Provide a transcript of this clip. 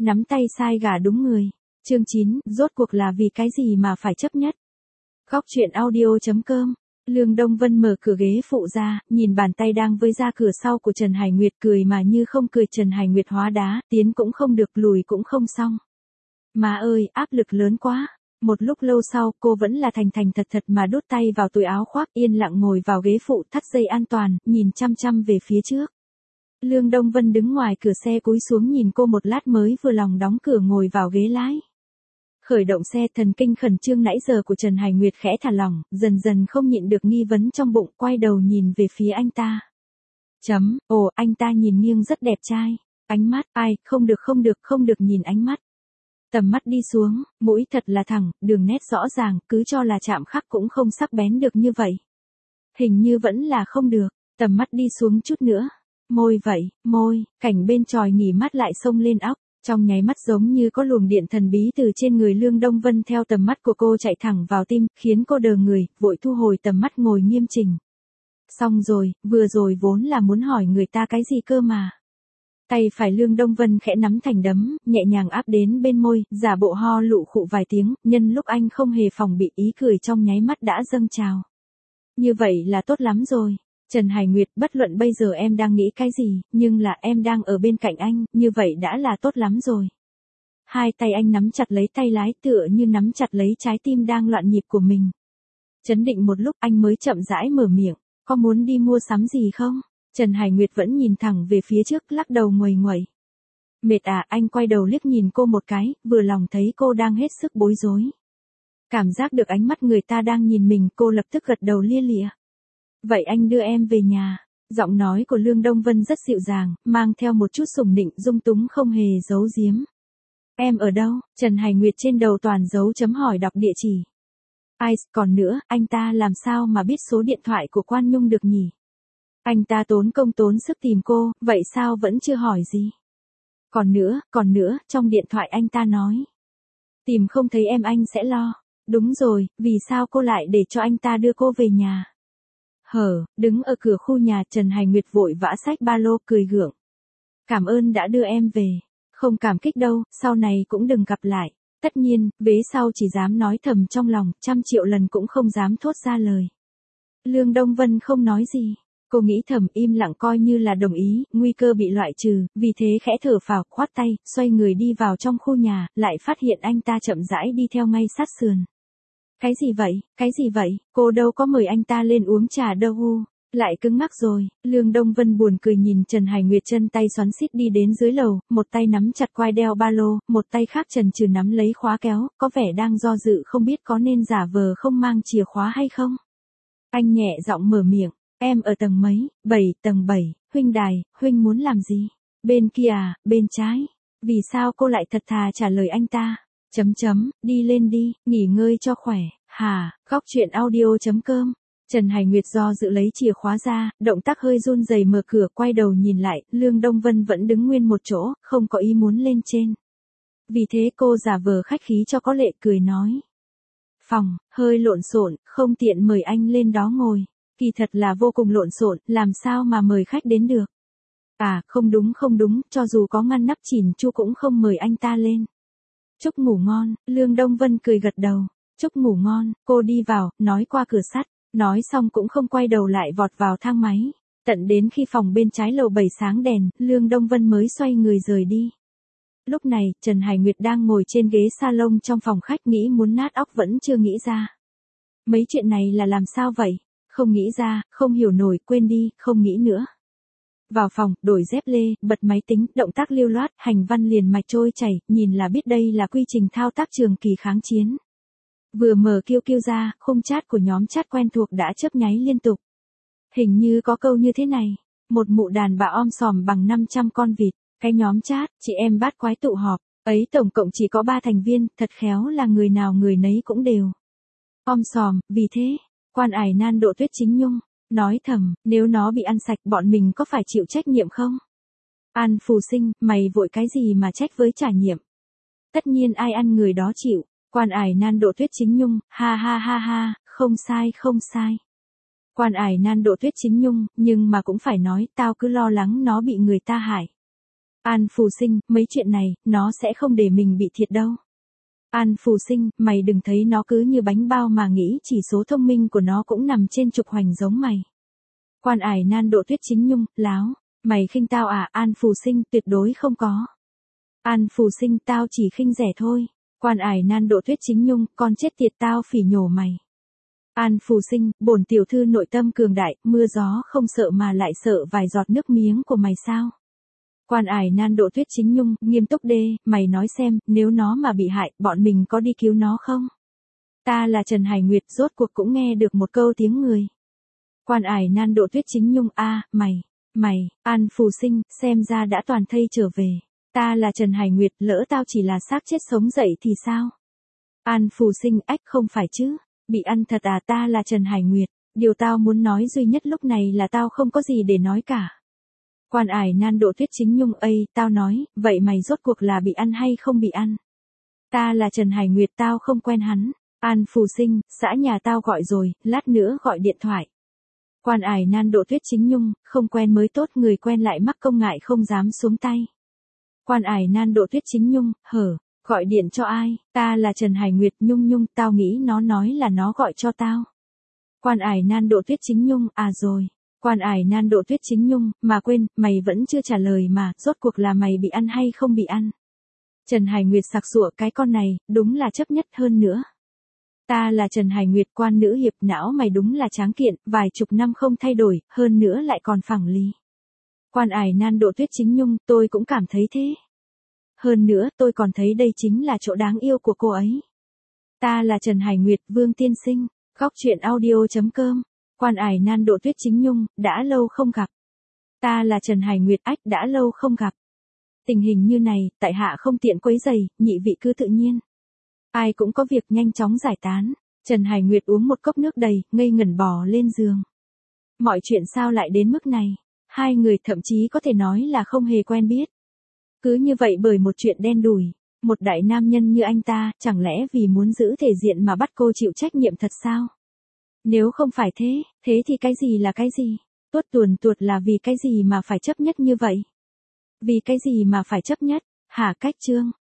Nắm tay sai gà đúng người. Chương 9, rốt cuộc là vì cái gì mà phải chấp nhất? Góc truyện audio.com. Lương Đông Vân mở cửa ghế phụ ra, nhìn bàn tay đang với ra cửa sau của Trần Hải Nguyệt, cười mà như không cười. Trần Hải Nguyệt hóa đá, tiến cũng không được, lùi cũng không xong. Má ơi, áp lực lớn quá. Một lúc lâu sau, cô vẫn là thành thành thật thật mà đút tay vào túi áo khoác, yên lặng ngồi vào ghế phụ, thắt dây an toàn, nhìn chăm chăm về phía trước. Lương Đông Vân đứng ngoài cửa xe cúi xuống nhìn cô một lát mới vừa lòng đóng cửa ngồi vào ghế lái. Khởi động xe, thần kinh khẩn trương nãy giờ của Trần Hải Nguyệt khẽ thả lỏng, dần dần không nhịn được nghi vấn trong bụng, quay đầu nhìn về phía anh ta. Ồ, anh ta nhìn nghiêng rất đẹp trai. Ánh mắt, không được nhìn ánh mắt. Tầm mắt đi xuống, mũi thật là thẳng, đường nét rõ ràng, cứ cho là chạm khắc cũng không sắc bén được như vậy. Hình như vẫn là không được, tầm mắt đi xuống chút nữa. Môi, cảnh bên tròi nghỉ mát lại xông lên óc. Trong nháy mắt giống như có luồng điện thần bí từ trên người Lương Đông Vân theo tầm mắt của cô chạy thẳng vào tim, khiến cô đờ người, vội thu hồi tầm mắt ngồi nghiêm chỉnh. Xong rồi, vừa rồi vốn là muốn hỏi người ta cái gì cơ mà. Tay phải Lương Đông Vân khẽ nắm thành đấm, nhẹ nhàng áp đến bên môi, giả bộ ho lụ khụ vài tiếng, nhân lúc anh không hề phòng bị, ý cười trong nháy mắt đã dâng trào. Như vậy là tốt lắm rồi. Trần Hải Nguyệt, bất luận bây giờ em đang nghĩ cái gì, nhưng là em đang ở bên cạnh anh, như vậy đã là tốt lắm rồi. Hai tay anh nắm chặt lấy tay lái, tựa như nắm chặt lấy trái tim đang loạn nhịp của mình. Chấn định một lúc, anh mới chậm rãi mở miệng, có muốn đi mua sắm gì không? Trần Hải Nguyệt vẫn nhìn thẳng về phía trước, lắc đầu nguầy nguậy. Mệt à? Anh quay đầu liếc nhìn cô một cái, vừa lòng thấy cô đang hết sức bối rối. Cảm giác được ánh mắt người ta đang nhìn mình, cô lập tức gật đầu lia lịa. Vậy anh đưa em về nhà. Giọng nói của Lương Đông Vân rất dịu dàng, mang theo một chút sủng nịnh, dung túng không hề giấu giếm. Em ở đâu? Trần Hải Nguyệt trên đầu toàn dấu chấm hỏi đọc địa chỉ. Còn nữa, anh ta làm sao mà biết số điện thoại của Quan Nhung được nhỉ? Anh ta tốn công tốn sức tìm cô, vậy sao vẫn chưa hỏi gì? Còn nữa, trong điện thoại anh ta nói. Tìm không thấy em anh sẽ lo. Đúng rồi, vì sao cô lại để cho anh ta đưa cô về nhà? Đứng ở cửa khu nhà, Trần Hải Nguyệt vội vã xách ba lô, cười gượng. Cảm ơn đã đưa em về. Không cảm kích đâu, sau này cũng đừng gặp lại. Tất nhiên, vế sau chỉ dám nói thầm trong lòng, 100.000.000 lần cũng không dám thốt ra lời. Lương Đông Vân không nói gì. Cô nghĩ thầm, im lặng coi như là đồng ý, nguy cơ bị loại trừ, vì thế khẽ thở phào, khoát tay, xoay người đi vào trong khu nhà, lại phát hiện anh ta chậm rãi đi theo ngay sát sườn. Cái gì vậy, cô đâu có mời anh ta lên uống trà đâu. Lại cứng ngắc rồi. Lương Đông Vân buồn cười nhìn Trần Hải Nguyệt chân tay xoắn xít đi đến dưới lầu, một tay nắm chặt quai đeo ba lô, một tay khác chần chừ nắm lấy khóa kéo, có vẻ đang do dự không biết có nên giả vờ không mang chìa khóa hay không. Anh nhẹ giọng mở miệng, em ở tầng mấy? Tầng 7, huynh đài, huynh muốn làm gì? Bên kia à, bên trái. Vì sao cô lại thật thà trả lời anh ta? Đi lên đi, nghỉ ngơi cho khỏe. Góc truyện audio.com. Trần Hải Nguyệt do dự lấy chìa khóa ra, động tác hơi run rẩy mở cửa, quay đầu nhìn lại, Lương Đông Vân vẫn đứng nguyên một chỗ, không có ý muốn lên trên. Vì thế cô giả vờ khách khí cho có lệ, cười nói. Phòng, hơi lộn xộn, không tiện mời anh lên đó ngồi. Kỳ thật là vô cùng lộn xộn, làm sao mà mời khách đến được. Không đúng, cho dù có ngăn nắp chỉn chu cũng không mời anh ta lên. Chúc ngủ ngon, Lương Đông Vân cười gật đầu. Chúc ngủ ngon, cô đi vào, nói qua cửa sắt, nói xong cũng không quay đầu lại vọt vào thang máy. Tận đến khi phòng bên trái lầu 7 sáng đèn, Lương Đông Vân mới xoay người rời đi. Lúc này, Trần Hải Nguyệt đang ngồi trên ghế salon trong phòng khách, nghĩ muốn nát óc vẫn chưa nghĩ ra. Mấy chuyện này là làm sao vậy? Không nghĩ ra, không hiểu nổi, quên đi, không nghĩ nữa. Vào phòng, đổi dép lê, bật máy tính, động tác lưu loát, hành văn liền mạch trôi chảy, nhìn là biết đây là quy trình thao tác trường kỳ kháng chiến. Vừa mở QQ ra, khung chat của nhóm chat quen thuộc đã chớp nháy liên tục. Hình như có câu như thế này, một mụ đàn bà om sòm bằng 500 con vịt, cái nhóm chat, chị em bát quái tụ họp, ấy tổng cộng chỉ có 3 thành viên, thật khéo là người nào người nấy cũng đều om sòm, vì thế, Quan Ải Nan Độ Tuyết Chính Nhung nói thầm, nếu nó bị ăn sạch bọn mình có phải chịu trách nhiệm không? An Phù Sinh, mày vội cái gì mà trách với trải nghiệm? Tất nhiên ai ăn người đó chịu. Quan Ải Nan Độ Tuyết Chính Nhung, ha, không sai. Quan Ải Nan Độ Tuyết Chính Nhung, nhưng mà cũng phải nói, tao cứ lo lắng nó bị người ta hại. An Phù Sinh, mấy chuyện này, nó sẽ không để mình bị thiệt đâu. An Phù Sinh, mày đừng thấy nó cứ như bánh bao mà nghĩ chỉ số thông minh của nó cũng nằm trên trục hoành giống mày. Quan Ải Nan Độ Tuyết Chính Nhung, láo. Mày khinh tao à? An Phù Sinh, tuyệt đối không có. An Phù Sinh, tao chỉ khinh rẻ thôi. Quan Ải Nan Độ Tuyết Chính Nhung, con chết tiệt, tao phỉ nhổ mày. An Phù Sinh, bổn tiểu thư nội tâm cường đại, mưa gió không sợ mà lại sợ vài giọt nước miếng của mày sao? Quan Ải Nan Độ Tuyết Chính Nhung, nghiêm túc đê, mày nói xem, nếu nó mà bị hại, bọn mình có đi cứu nó không? Ta là Trần Hải Nguyệt, rốt cuộc cũng nghe được một câu tiếng người. Quan Ải Nan Độ Tuyết Chính Nhung, mày, An Phù Sinh, xem ra đã toàn thây trở về. Ta là Trần Hải Nguyệt, lỡ tao chỉ là xác chết sống dậy thì sao? An Phù Sinh, ách không phải chứ, bị ăn thật à? Ta là Trần Hải Nguyệt, điều tao muốn nói duy nhất lúc này là tao không có gì để nói cả. Quan Ải Nan Độ Tuyết Chính Nhung, tao nói, vậy mày rốt cuộc là bị ăn hay không bị ăn? Ta là Trần Hải Nguyệt, tao không quen hắn. An Phù Sinh, xã nhà tao gọi rồi, lát nữa gọi điện thoại. Quan Ải Nan Độ Tuyết Chính Nhung, không quen mới tốt, người quen lại mắc công ngại không dám xuống tay. Quan Ải Nan Độ Tuyết Chính Nhung, gọi điện cho ai? Ta là Trần Hải Nguyệt. Nhung, tao nghĩ nó nói là nó gọi cho tao. Quan Ải Nan Độ Tuyết Chính Nhung, rồi. Quan Ải Nan Độ Tuyết Chính Nhung, mà quên, mày vẫn chưa trả lời mà, rốt cuộc là mày bị ăn hay không bị ăn? Trần Hải Nguyệt sặc sụa, cái con này, đúng là chấp nhất hơn nữa. Ta là Trần Hải Nguyệt, quan nữ hiệp, não mày đúng là tráng kiện, vài chục năm không thay đổi, hơn nữa lại còn phẳng lý. Quan Ải Nan Độ Tuyết Chính Nhung, tôi cũng cảm thấy thế. Hơn nữa, tôi còn thấy đây chính là chỗ đáng yêu của cô ấy. Ta là Trần Hải Nguyệt, Vương tiên sinh, góc truyện audio.com. Quan Ải Nan Độ Tuyết Chính Nhung, đã lâu không gặp. Ta là Trần Hải Nguyệt, đã lâu không gặp. Tình hình như này, tại hạ không tiện quấy rầy, nhị vị cứ tự nhiên. Ai cũng có việc, nhanh chóng giải tán. Trần Hải Nguyệt uống một cốc nước đầy, ngây ngẩn bò lên giường. Mọi chuyện sao lại đến mức này? Hai người thậm chí có thể nói là không hề quen biết. Cứ như vậy bởi một chuyện đen đủi, một đại nam nhân như anh ta, chẳng lẽ vì muốn giữ thể diện mà bắt cô chịu trách nhiệm thật sao? Nếu không phải thế, thế thì cái gì là cái gì? Tuốt tuồn tuột là vì cái gì mà phải chấp nhất như vậy? Vì cái gì mà phải chấp nhất? Hả Cách Trương?